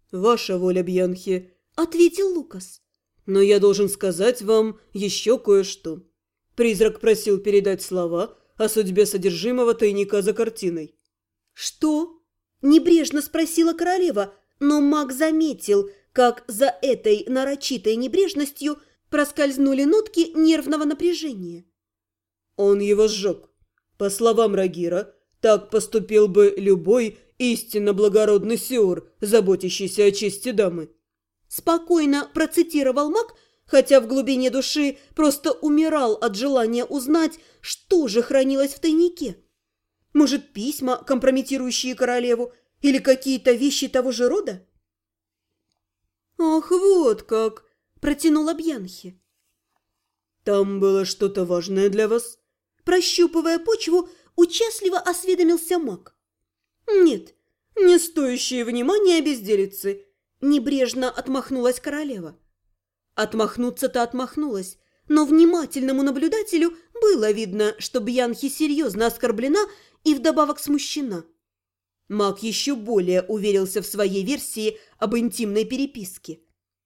«Ваша воля, Бьянхи», — ответил Лукас. «Но я должен сказать вам еще кое-что. Призрак просил передать слова о судьбе содержимого тайника за картиной». «Что?» – небрежно спросила королева, но маг заметил, как за этой нарочитой небрежностью проскользнули нотки нервного напряжения. Он его сжег. По словам Рагира, так поступил бы любой истинно благородный сиор, заботящийся о чести дамы. Спокойно процитировал маг, хотя в глубине души просто умирал от желания узнать, что же хранилось в тайнике. Может, письма, компрометирующие королеву, или какие-то вещи того же рода? «Ах, вот как!» – протянула Бьянхи. «Там было что-то важное для вас?» Прощупывая почву, участливо осведомился маг. «Нет, не стоящие внимания безделицы», – небрежно отмахнулась королева. Отмахнуться-то отмахнулась, но внимательному наблюдателю было видно, что Бьянхи серьезно оскорблена и вдобавок смущена. Маг еще более уверился в своей версии об интимной переписке.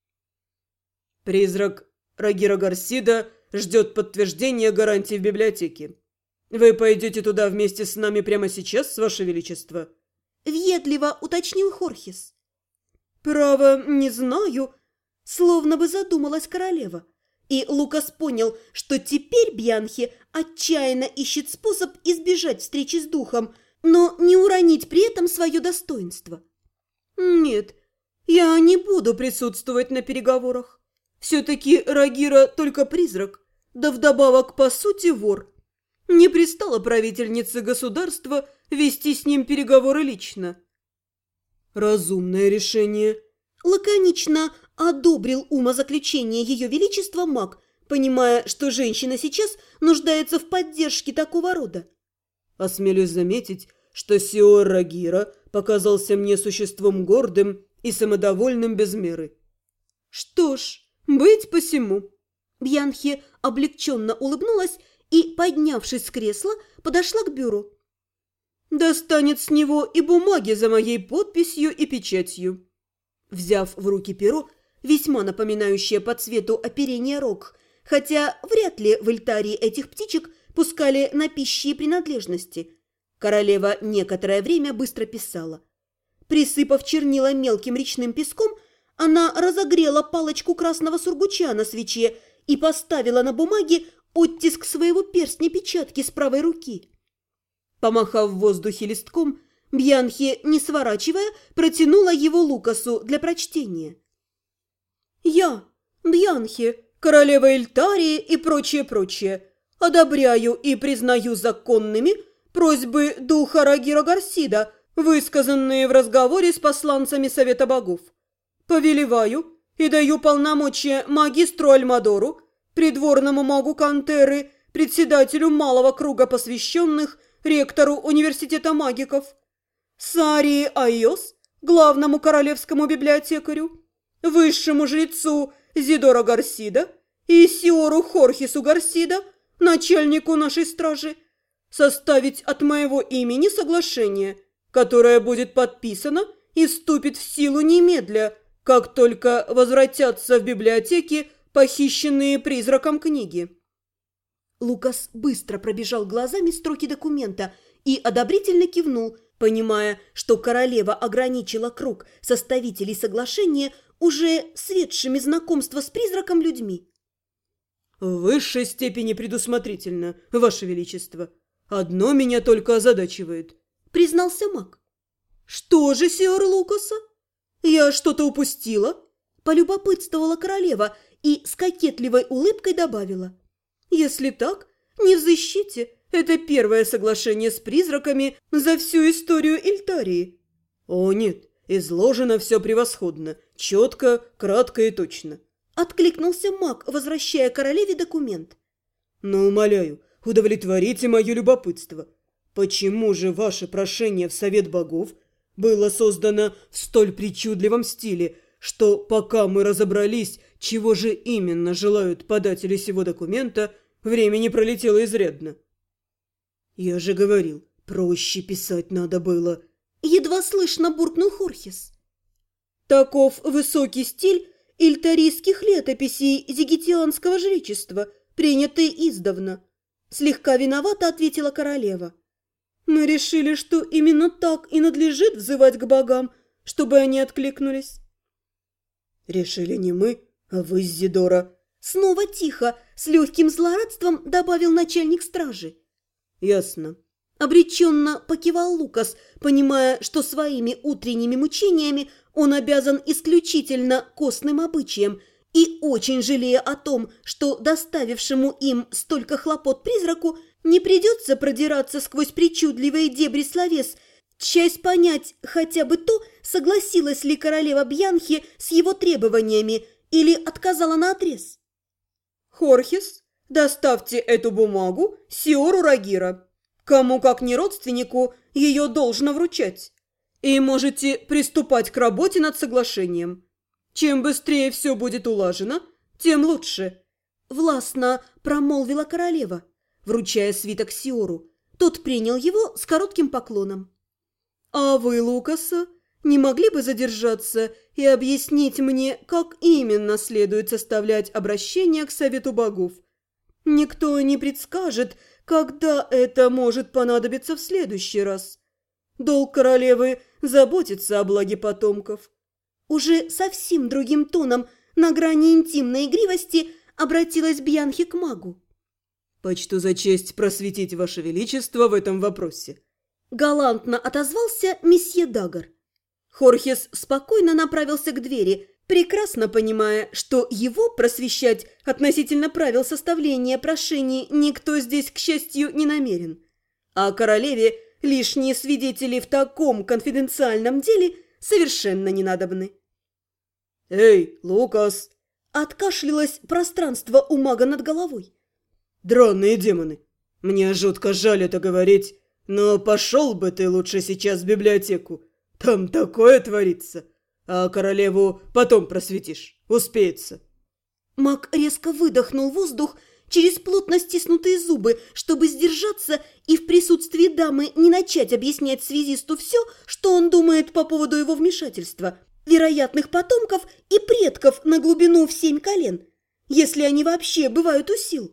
«Призрак Рагира Гарсида ждет подтверждения гарантии в библиотеке. Вы пойдете туда вместе с нами прямо сейчас, Ваше Величество?» Въедливо уточнил Хорхес. «Право, не знаю», словно бы задумалась королева. И Лукас понял, что теперь Бьянхи отчаянно ищет способ избежать встречи с духом, но не уронить при этом свое достоинство. «Нет, я не буду присутствовать на переговорах. Все-таки Рагира только призрак, да вдобавок, по сути, вор. Не пристало правительнице государства вести с ним переговоры лично». «Разумное решение», – лаконично одобрил умозаключение Ее Величества маг, понимая, что женщина сейчас нуждается в поддержке такого рода. «Осмелюсь заметить, что сиор Рагира показался мне существом гордым и самодовольным без меры». «Что ж, быть посему». Бьянхи облегченно улыбнулась и, поднявшись с кресла, подошла к бюро. «Достанет с него и бумаги за моей подписью и печатью». Взяв в руки перо, весьма напоминающее по цвету оперение рог, хотя вряд ли в Эльтарии этих птичек пускали на пищи и принадлежности, королева некоторое время быстро писала. Присыпав чернила мелким речным песком, она разогрела палочку красного сургуча на свече и поставила на бумаге оттиск своего перстня печатки с правой руки. Помахав в воздухе листком, Бьянхи, не сворачивая, протянула его Лукасу для прочтения. «Я, Бьянхи, королева Эльтарии и прочее, одобряю и признаю законными просьбы духа Рагира Гарсида, высказанные в разговоре с посланцами Совета Богов. Повелеваю и даю полномочия магистру Альмадору, придворному магу Кантеры, председателю малого круга посвященных, ректору университета магиков, Сарии Айос, главному королевскому библиотекарю, высшему жрецу Зидора Гарсида и сиору Хорхесу Гарсида, начальнику нашей стражи, составить от моего имени соглашение, которое будет подписано и вступит в силу немедля, как только возвратятся в библиотеки похищенные призраком книги». Лукас быстро пробежал глазами строки документа и одобрительно кивнул, понимая, что королева ограничила круг составителей соглашения уже светшими знакомства с призраком людьми. «В высшей степени предусмотрительно, Ваше Величество. Одно меня только озадачивает», — признался маг. «Что же, сиор Лукаса? Я что-то упустила?» — полюбопытствовала королева и с кокетливой улыбкой добавила. «Если так, не в защите. Это первое соглашение с призраками за всю историю Эльтарии». «О нет, изложено все превосходно, четко, кратко и точно», — откликнулся маг, возвращая королеве документ. «Но, умоляю, удовлетворите мое любопытство. Почему же ваше прошение в Совет Богов было создано в столь причудливом стиле, что пока мы разобрались, чего же именно желают податели сего документа, времени пролетело изрядно?» «Я же говорил, проще писать надо было», — едва слышно буркнул Хорхес. Таков высокий стиль ильтарийских летописей зигитианского жречества, принятый издавна. Слегка виновато ответила королева. Мы решили, что именно так и надлежит взывать к богам, чтобы они откликнулись. Решили не мы, а вы, Зидора. Снова тихо, с легким злорадством добавил начальник стражи. Ясно. Обреченно покивал Лукас, понимая, что своими утренними мучениями он обязан исключительно костным обычаям, и очень жалея о том, что доставившему им столько хлопот призраку не придется продираться сквозь причудливые дебри словес, часть понять хотя бы то, согласилась ли королева Бьянхи с его требованиями или отказала наотрез. «Хорхес, доставьте эту бумагу Сиору Рагира. Кому, как не родственнику, ее должно вручать. И можете приступать к работе над соглашением. Чем быстрее все будет улажено, тем лучше», – властно промолвила королева, вручая свиток Сиору. Тот принял его с коротким поклоном. «А вы, Лукаса, не могли бы задержаться и объяснить мне, как именно следует составлять обращение к Совету богов? Никто не предскажет, когда это может понадобиться в следующий раз. Долг королевы – заботиться о благе потомков». Уже совсем другим тоном, на грани интимной игривости, обратилась Бьянхи к магу. «Почту за честь просветить Ваше Величество в этом вопросе», – галантно отозвался месье Дагар. Хорхес спокойно направился к двери, прекрасно понимая, что его просвещать относительно правил составления прошений никто здесь, к счастью, не намерен. А королеве лишние свидетели в таком конфиденциальном деле совершенно не надобны. «Эй, Лукас!» – откашлялось пространство у мага над головой. «Драные демоны! Мне жутко жаль это говорить, но пошел бы ты лучше сейчас в библиотеку. Там такое творится, а королеву потом просветишь, успеется». Маг резко выдохнул воздух через плотно стиснутые зубы, чтобы сдержаться и в присутствии дамы не начать объяснять связисту все, что он думает по поводу его вмешательства, вероятных потомков и предков на глубину в 7 колен, если они вообще бывают у сил.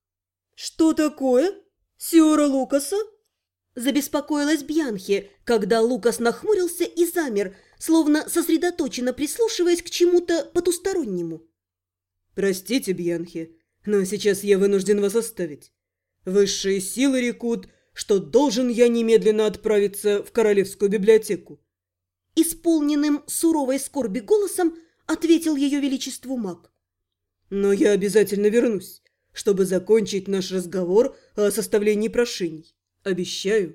«Что такое? Сиора Лукаса?» Забеспокоилась Бьянхи, когда Лукас нахмурился и замер, словно сосредоточенно прислушиваясь к чему-то потустороннему. «Простите, Бьянхи, но сейчас я вынужден вас оставить. Высшие силы рекут, что должен я немедленно отправиться в Королевскую библиотеку». Исполненным суровой скорби голосом ответил ее величеству маг. «Но я обязательно вернусь, чтобы закончить наш разговор о составлении прошений. Обещаю».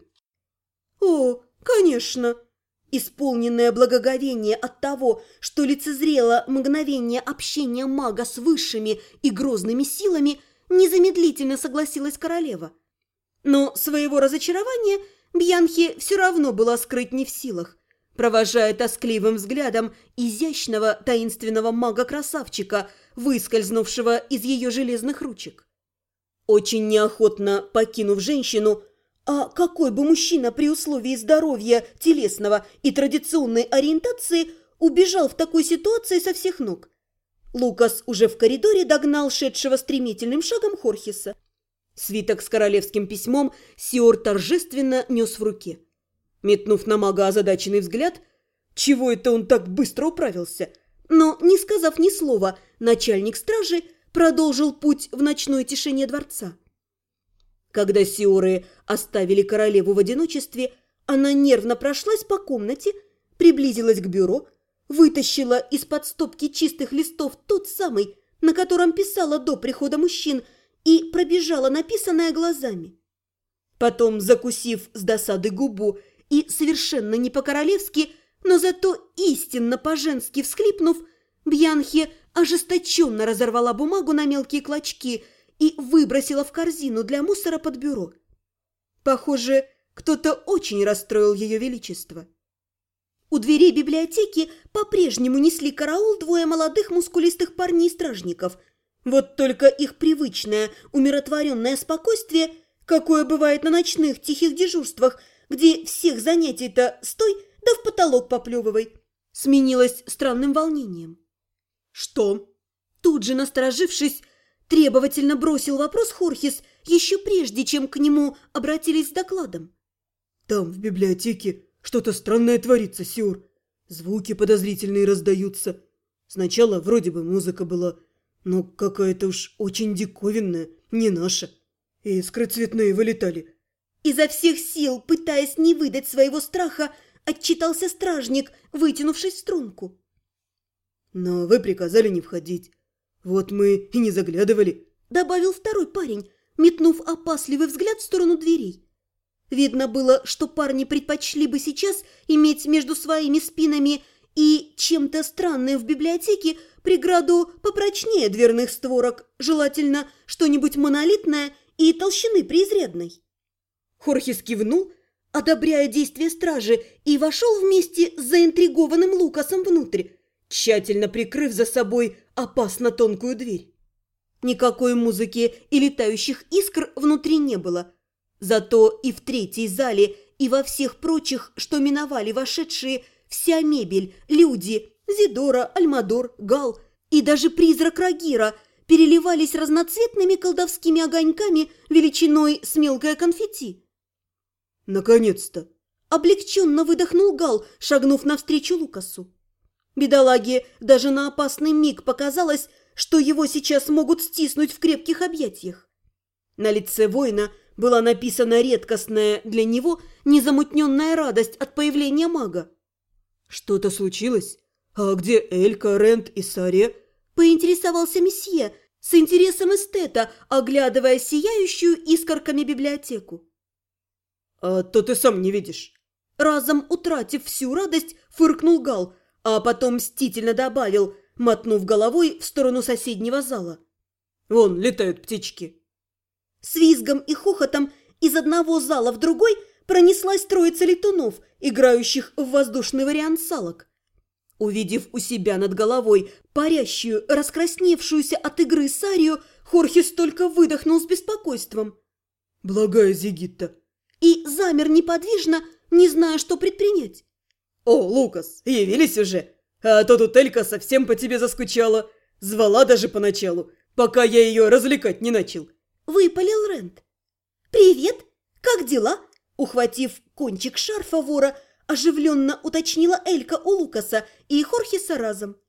«О, конечно!» Исполненное благоговение от того, что лицезрело мгновение общения мага с высшими и грозными силами, незамедлительно согласилась королева. Но своего разочарования Бьянхи все равно была скрыть не в силах, провожая тоскливым взглядом изящного таинственного мага-красавчика, выскользнувшего из ее железных ручек. Очень неохотно покинув женщину, а какой бы мужчина при условии здоровья телесного и традиционной ориентации убежал в такой ситуации со всех ног? Лукас уже в коридоре догнал шедшего стремительным шагом Хорхеса. Свиток с королевским письмом Сиор торжественно нес в руке. Метнув на мага озадаченный взгляд, чего это он так быстро управился, но, не сказав ни слова, начальник стражи продолжил путь в ночной тишине дворца. Когда Сиоры оставили королеву в одиночестве, она нервно прошлась по комнате, приблизилась к бюро, вытащила из-под стопки чистых листов тот самый, на котором писала до прихода мужчин, и пробежала написанное глазами. Потом, закусив с досады губу и совершенно не по-королевски, но зато истинно по-женски всхлипнув, Бьянхи ожесточенно разорвала бумагу на мелкие клочки и выбросила в корзину для мусора под бюро. Похоже, кто-то очень расстроил ее величество. У дверей библиотеки по-прежнему несли караул двое молодых мускулистых парней-стражников. Вот только их привычное умиротворенное спокойствие, какое бывает на ночных тихих дежурствах, где всех занятий-то стой, да в потолок поплевывай, сменилось странным волнением. «Что?» Тут же, насторожившись, требовательно бросил вопрос Хорхес еще прежде, чем к нему обратились с докладом. «Там, в библиотеке, что-то странное творится, Сиор. Звуки подозрительные раздаются. Сначала вроде бы музыка была, но какая-то уж очень диковинная, не наша. Искры цветные вылетали». Изо всех сил, пытаясь не выдать своего страха, отчитался стражник, вытянувшись в струнку. «Но вы приказали не входить. Вот мы и не заглядывали», — добавил второй парень, метнув опасливый взгляд в сторону дверей. Видно было, что парни предпочли бы сейчас иметь между своими спинами и чем-то странным в библиотеке преграду попрочнее дверных створок, желательно что-нибудь монолитное и толщины преизрядной. Хорхес кивнул, одобряя действия стражи, и вошел вместе с заинтригованным Лукасом внутрь, тщательно прикрыв за собой опасно тонкую дверь. Никакой музыки и летающих искр внутри не было. Зато и в третьей зале, и во всех прочих, что миновали вошедшие, вся мебель, люди, Зидора, Альмадор, Гал и даже призрак Рагира переливались разноцветными колдовскими огоньками величиной с мелкое конфетти. «Наконец-то!» – облегченно выдохнул Гал, шагнув навстречу Лукасу. Бедолаге даже на опасный миг показалось, что его сейчас могут стиснуть в крепких объятиях. На лице воина была написана редкостная для него незамутненная радость от появления мага. «Что-то случилось? А где Элька, Рент и Саре?» – поинтересовался месье, с интересом эстета, оглядывая сияющую искорками библиотеку. «А то ты сам не видишь». Разом утратив всю радость, фыркнул Гал, а потом мстительно добавил, мотнув головой в сторону соседнего зала. «Вон летают птички». С визгом и хохотом из одного зала в другой пронеслась троица летунов, играющих в воздушный вариант салок. Увидев у себя над головой парящую, раскрасневшуюся от игры Сарию, Хорхес только выдохнул с беспокойством. «Благая Зигитта!» И замер неподвижно, не зная, что предпринять. «О, Лукас, явились уже! А то тут Элька совсем по тебе заскучала. Звала даже поначалу, пока я ее развлекать не начал». Выпалил Рент. «Привет! Как дела?» Ухватив кончик шарфа вора, оживленно уточнила Элька у Лукаса и Хорхеса разом.